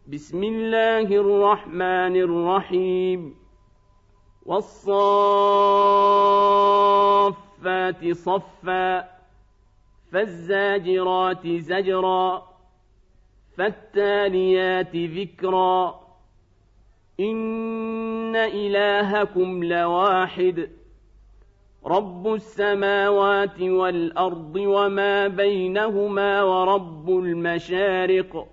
بسم الله الرحمن الرحيم والصافات صفا فالزاجرات زجرا فالتاليات ذكرا إن إلهكم لواحد رب السماوات والأرض وما بينهما ورب المشارق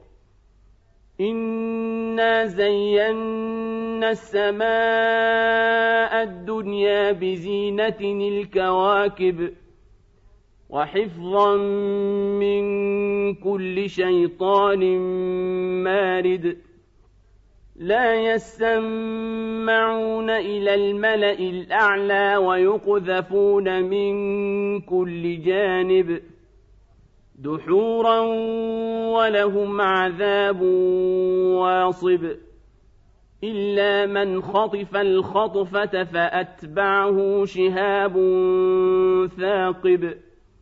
إنا زينا السماء الدنيا بزينة الكواكب وحفظا من كل شيطان مارد لا يسمعون إلى الملأ الأعلى ويقذفون من كل جانب دحورا ولهم عذاب واصب إلا من خطف الخطفة فأتبعه شهاب ثاقب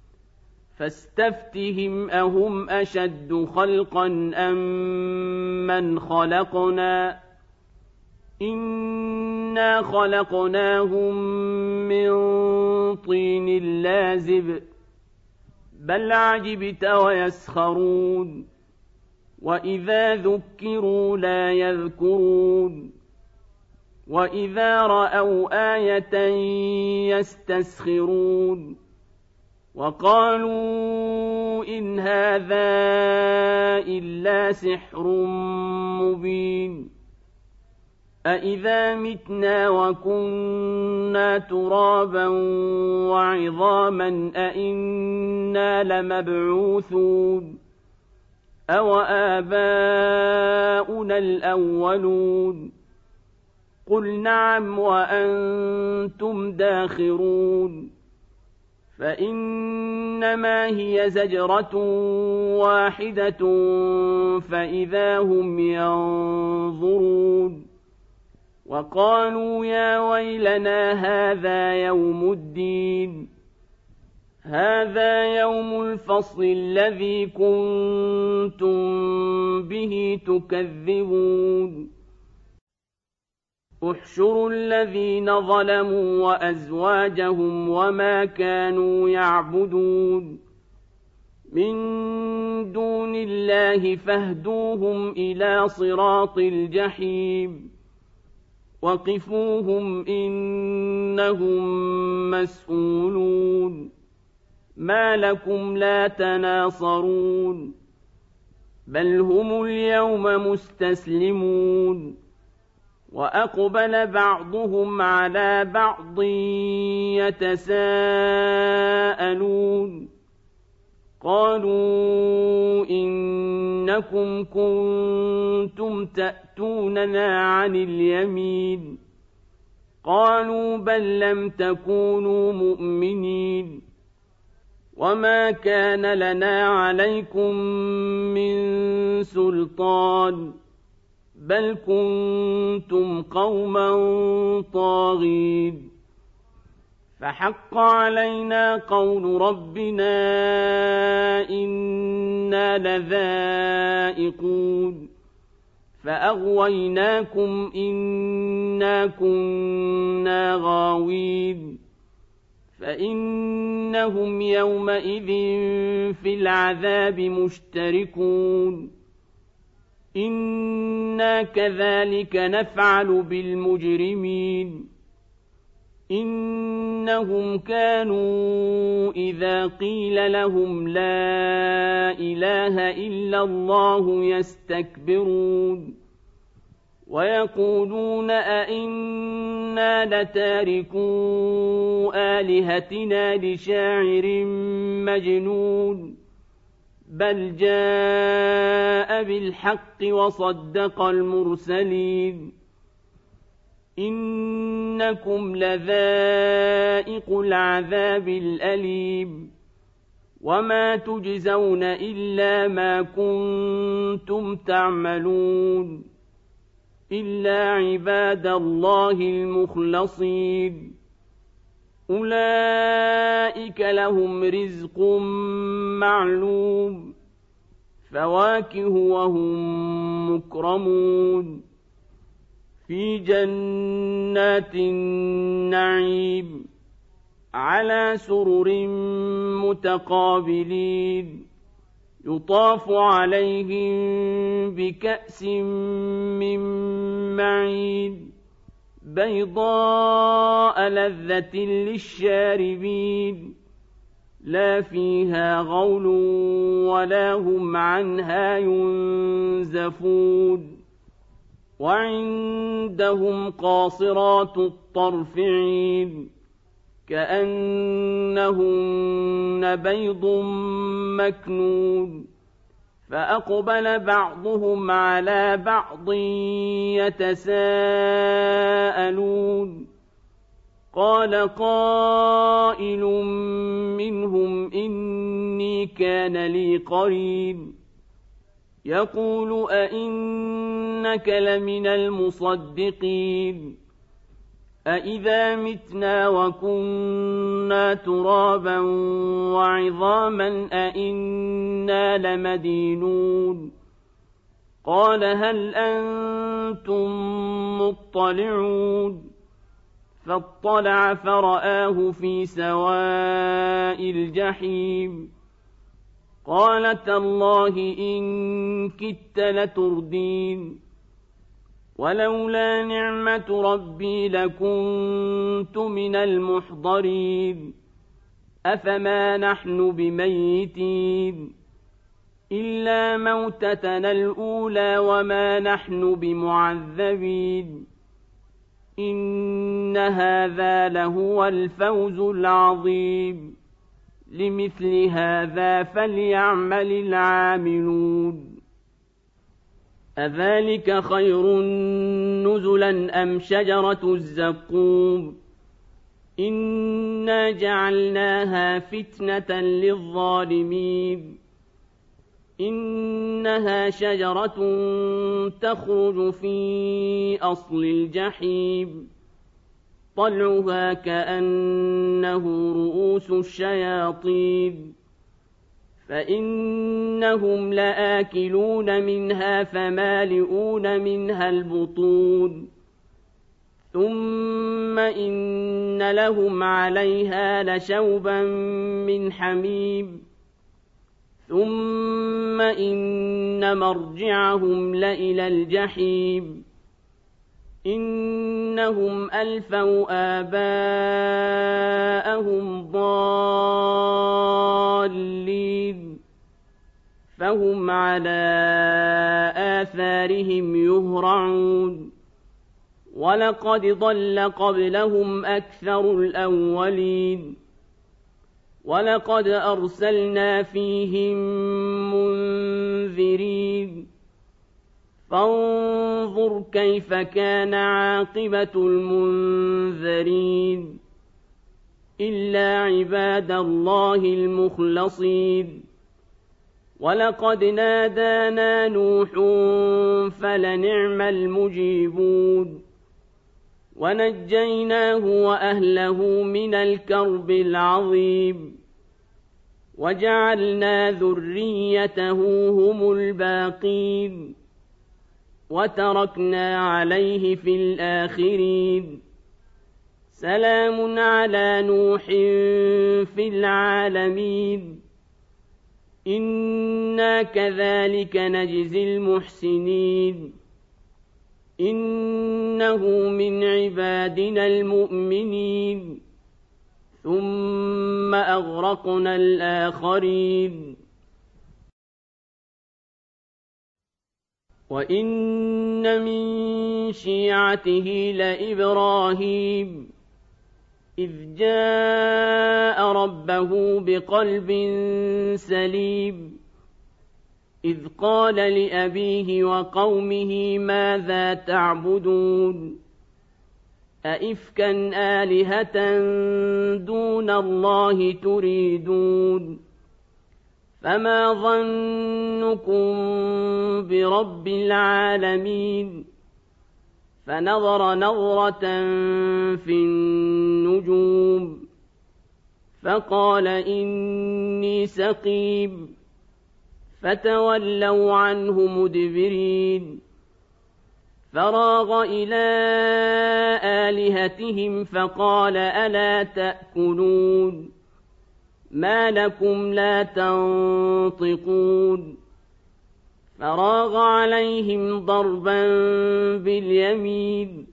فاستفتهم أهم أشد خلقا أم من خلقنا إنا خلقناهم من طين لازب بل عجبت ويسخرون وإذا ذكروا لا يذكرون وإذا رأوا آية يستسخرون وقالوا إن هذا إلا سحر مبين أإذا متنا وكنا ترابا وعظاما أإنا لمبعوثون أو آباؤنا الأولون قل نعم وأنتم داخرون فإنما هي زجرة واحدة فإذا هم ينظرون وقالوا يا ويلنا هذا يوم الفصل الذي كنتم به تكذبون احشروا الذين ظلموا وأزواجهم وما كانوا يعبدون من دون الله فاهدوهم إلى صراط الجحيم وقفوهم إنهم مسؤولون ما لكم لا تناصرون بل هم اليوم مستسلمون وأقبل بعضهم على بعض يتساءلون قالوا إنكم كنتم تأتوننا عن اليمين قالوا بل لم تكونوا مؤمنين وما كان لنا عليكم من سلطان بل كنتم قوما طاغين فحق علينا قول ربنا إنا لذائقون فأغويناكم إنا كنا غاوين فإنهم يومئذ في العذاب مشتركون إنا كذلك نفعل بالمجرمين إنهم كانوا إذا قيل لهم لا إله إلا الله يستكبرون ويقولون أئنا لتاركو آلهتنا لشاعر مجنون بل جاء بالحق وصدق المرسلين إنكم لذائق العذاب الأليم وما تجزون إلا ما كنتم تعملون إلا عباد الله المخلصين أولئك لهم رزق معلوم فواكه وهم مكرمون في جنات النعيم على سرر متقابلين يطاف عليهم بكأس من معين بيضاء لذة للشاربين لا فيها غول ولا هم عنها ينزفون وعندهم قاصرات الطرف عين كأنهن بيض مكنون فأقبل بعضهم على بعض يتساءلون قال قائل منهم إني كان لي قرين يقول أئنك لمن المصدقين أئذا متنا وكنا ترابا وعظاما أئنا لمدينون قال هل أنتم مطلعون فاطلع فرآه في سواء الجحيم قال تالله إن كدت لتردين ولولا نعمة ربي لكنت من المحضرين أفما نحن بميتين إلا موتتنا الأولى وما نحن بمعذبين إن هذا لهو الفوز العظيم لمثل هذا فليعمل العاملون أذلك خير نزلا أم شجرة الزقوم إنا جعلناها فتنة للظالمين إنها شجرة تخرج في أصل الجحيم طلعها كأنه رؤوس الشياطين فإنهم لآكلون منها فمالئون منها البطون ثم إن لهم عليها لشوبا من حميم ثم إن مرجعهم لإلى الجحيم إنهم ألفوا آباءهم ضالين فهم على آثارهم يهرعون ولقد ضل قبلهم أكثر الأولين ولقد أرسلنا فيهم منذرين فانظر كيف كان عاقبة المنذرين إلا عباد الله المخلصين ولقد نادانا نوح فلنعم المجيبون ونجيناه وأهله من الكرب العظيم وجعلنا ذريته هم الباقين وتركنا عليه في الآخرين سلام على نوح في العالمين إنا كذلك نجزي المحسنين إنه من عبادنا المؤمنين ثم أغرقنا الآخرين وإن من شيعته لإبراهيم إذ جاء ربه بقلب سليم إذ قال لأبيه وقومه ماذا تعبدون أئفكا آلهة دون الله تريدون فما ظنكم برب العالمين فنظر نظرة في النجوم فقال إني سقيم فتولوا عنه مدبرين فراغ إلى آلهتهم فقال ألا تأكلون ما لكم لا تنطقون فراغ عليهم ضربا باليمين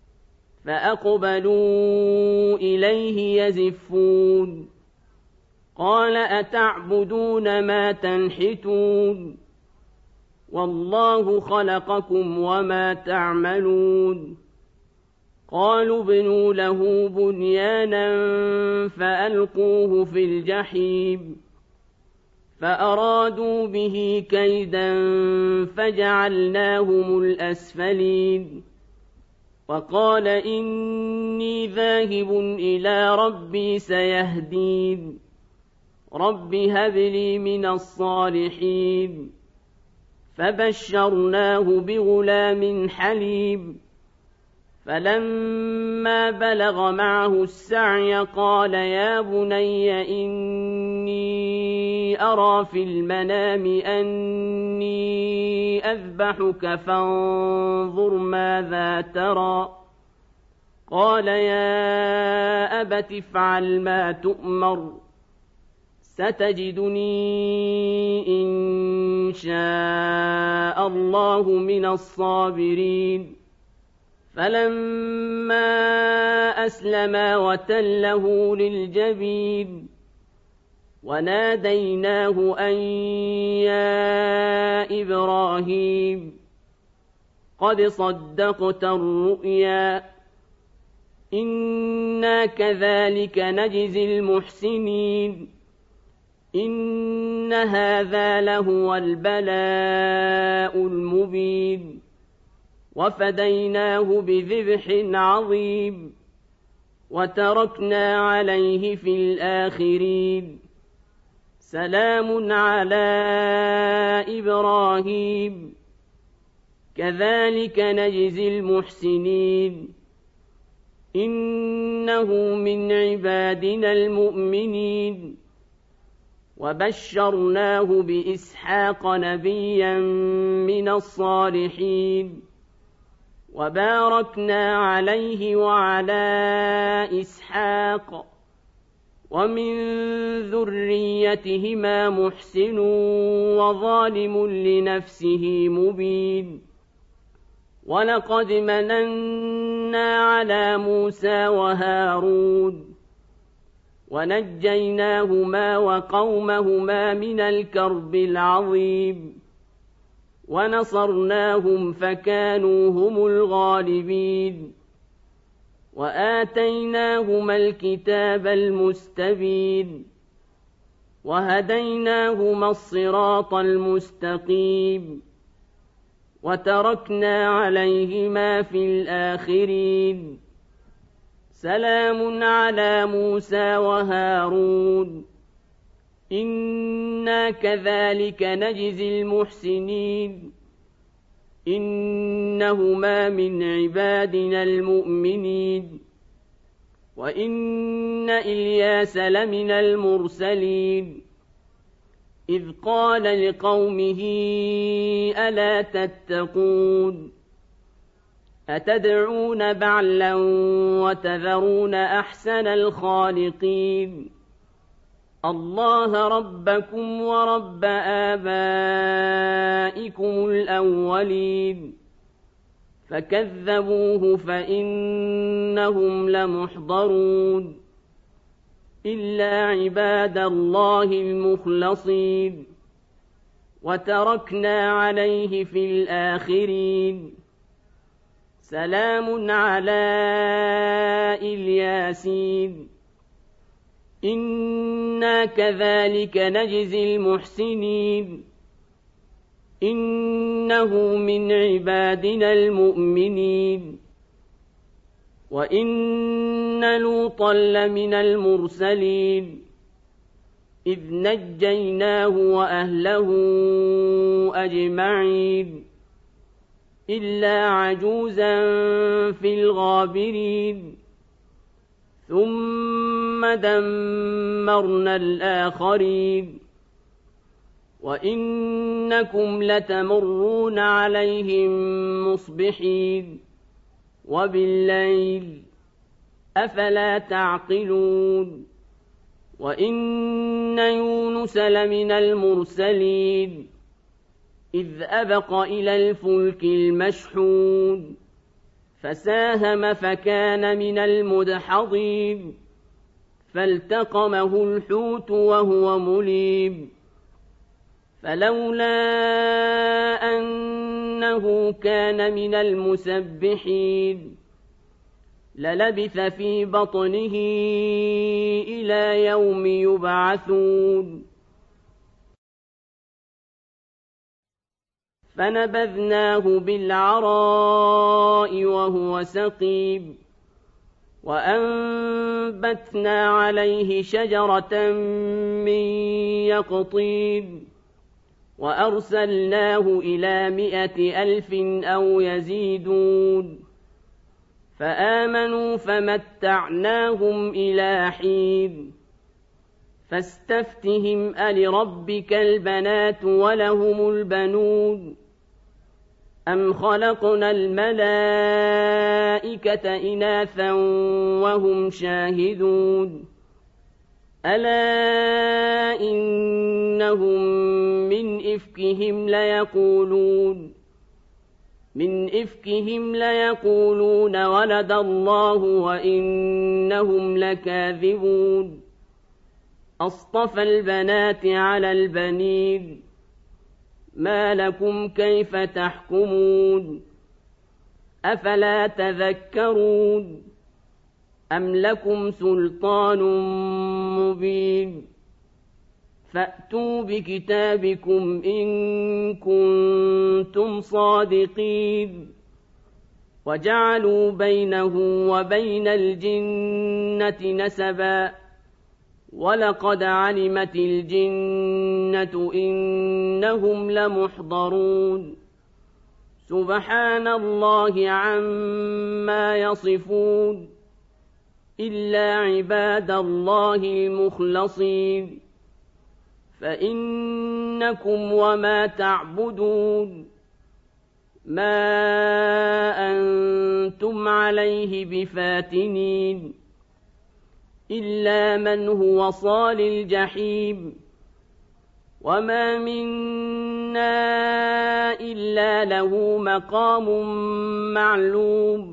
فأقبلوا إليه يزفون قال أتعبدون ما تنحتون والله خلقكم وما تعملون قالوا ابنوا له بنيانا فألقوه في الجحيم فأرادوا به كيدا فجعلناهم الأسفلين وقال إني ذاهب إلى ربي سيهدين رب هب لي من الصالحين فبشرناه بغلام حليم فلما بلغ معه السعي قال يا بني إني أرى في المنام أني أذبحك فانظر ماذا ترى قال يا أبت افعل ما تؤمر ستجدني إن شاء الله من الصابرين فلما أسلما وتله للجبين وناديناه أن يا إبراهيم قد صدقت الرؤيا إنا كذلك نجزي المحسنين إن هذا لهو البلاء المبين وفديناه بذبح عظيم وتركنا عليه في الآخرين سلام على إبراهيم كذلك نجزي المحسنين إنه من عبادنا المؤمنين وبشرناه بإسحاق نبيا من الصالحين وباركنا عليه وعلى إسحاق ومن ذريتهما محسن وظالم لنفسه مبين ولقد مننا على موسى وهارون ونجيناهما وقومهما من الكرب العظيم ونصرناهم فكانوا هم الغالبين وآتيناهما الكتاب المستبين وهديناهما الصراط المستقيم وتركنا عليهما في الآخرين سلام على موسى وهارون إنا كذلك نجزي المحسنين إنهما من عبادنا المؤمنين وإن إلياس لمن المرسلين إذ قال لقومه ألا تتقون أتدعون بعلا وتذرون أحسن الخالقين الله ربكم ورب آبائكم الأولين فكذبوه فإنهم لمحضرون إلا عباد الله المخلصين وتركنا عليه في الآخرين سلام على الياسين إنا كذلك نجزي المحسنين إنه من عبادنا المؤمنين وإن لوطا لمن المرسلين إذ نجيناه وأهله أجمعين إلا عجوزا في الغابرين ثم دمرنا الآخرين وإنكم لتمرون عليهم مصبحين وبالليل أفلا تعقلون وإن يونس لمن المرسلين إذ أبق إلى الفلك المشحون فساهم فكان من المدحضين فالتقمه الحوت وهو مليم فلولا أنه كان من المسبحين للبث في بطنه إلى يوم يبعثون فنبذناه بالعراء وهو سقيم وأنبتنا عليه شجرة من يقطين وأرسلناه إلى 100,000 أو يزيدون فآمنوا فمتعناهم إلى حين فاستفتهم ألربك البنات ولهم البنون أم خلقنا الملائكة إناثا وهم شاهدون ألا إنهم من إفكهم ليقولون ولد الله وإنهم لكاذبون أصطفى البنات على البنين ما لكم كيف تحكمون أفلا تذكرون أم لكم سلطان مبين فأتوا بكتابكم إن كنتم صادقين وجعلوا بينه وبين الجنة نسبا ولقد علمت الجنة إنهم لمحضرون سبحان الله عما يصفون إلا عباد الله المخلصين فإنكم وما تعبدون ما أنتم عليه بفاتنين إلا من هو صال الجحيم وما منا إلا له مقام معلوم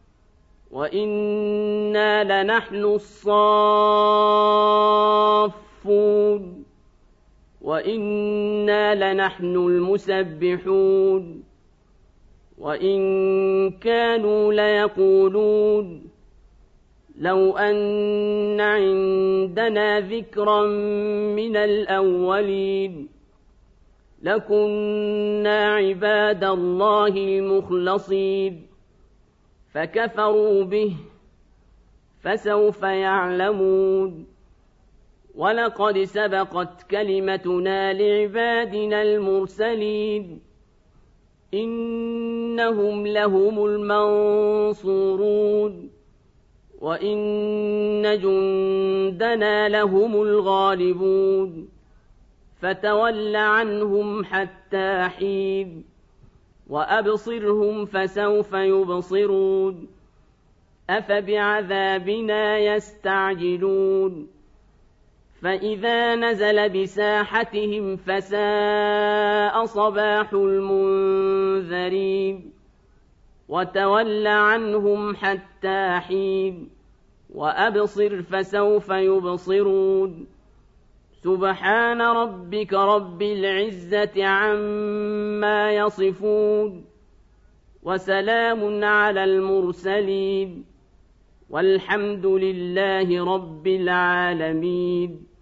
وإنا لنحن الصافون وإنا لنحن المسبحون وإن كانوا ليقولون لو أن عندنا ذكرا من الأولين لكنا عباد الله المخلصين فكفروا به فسوف يعلمون ولقد سبقت كلمتنا لعبادنا المرسلين إنهم لهم المنصورون وإن جندنا لهم الغالبون فتول عنهم حتى حين وأبصرهم فسوف يبصرون أفبعذابنا يستعجلون فإذا نزل بساحتهم فساء صباح المنذرين وتول عنهم حتى حين وأبصر فسوف يبصرون سبحان ربك رب العزة عما يصفون وسلام على المرسلين والحمد لله رب العالمين.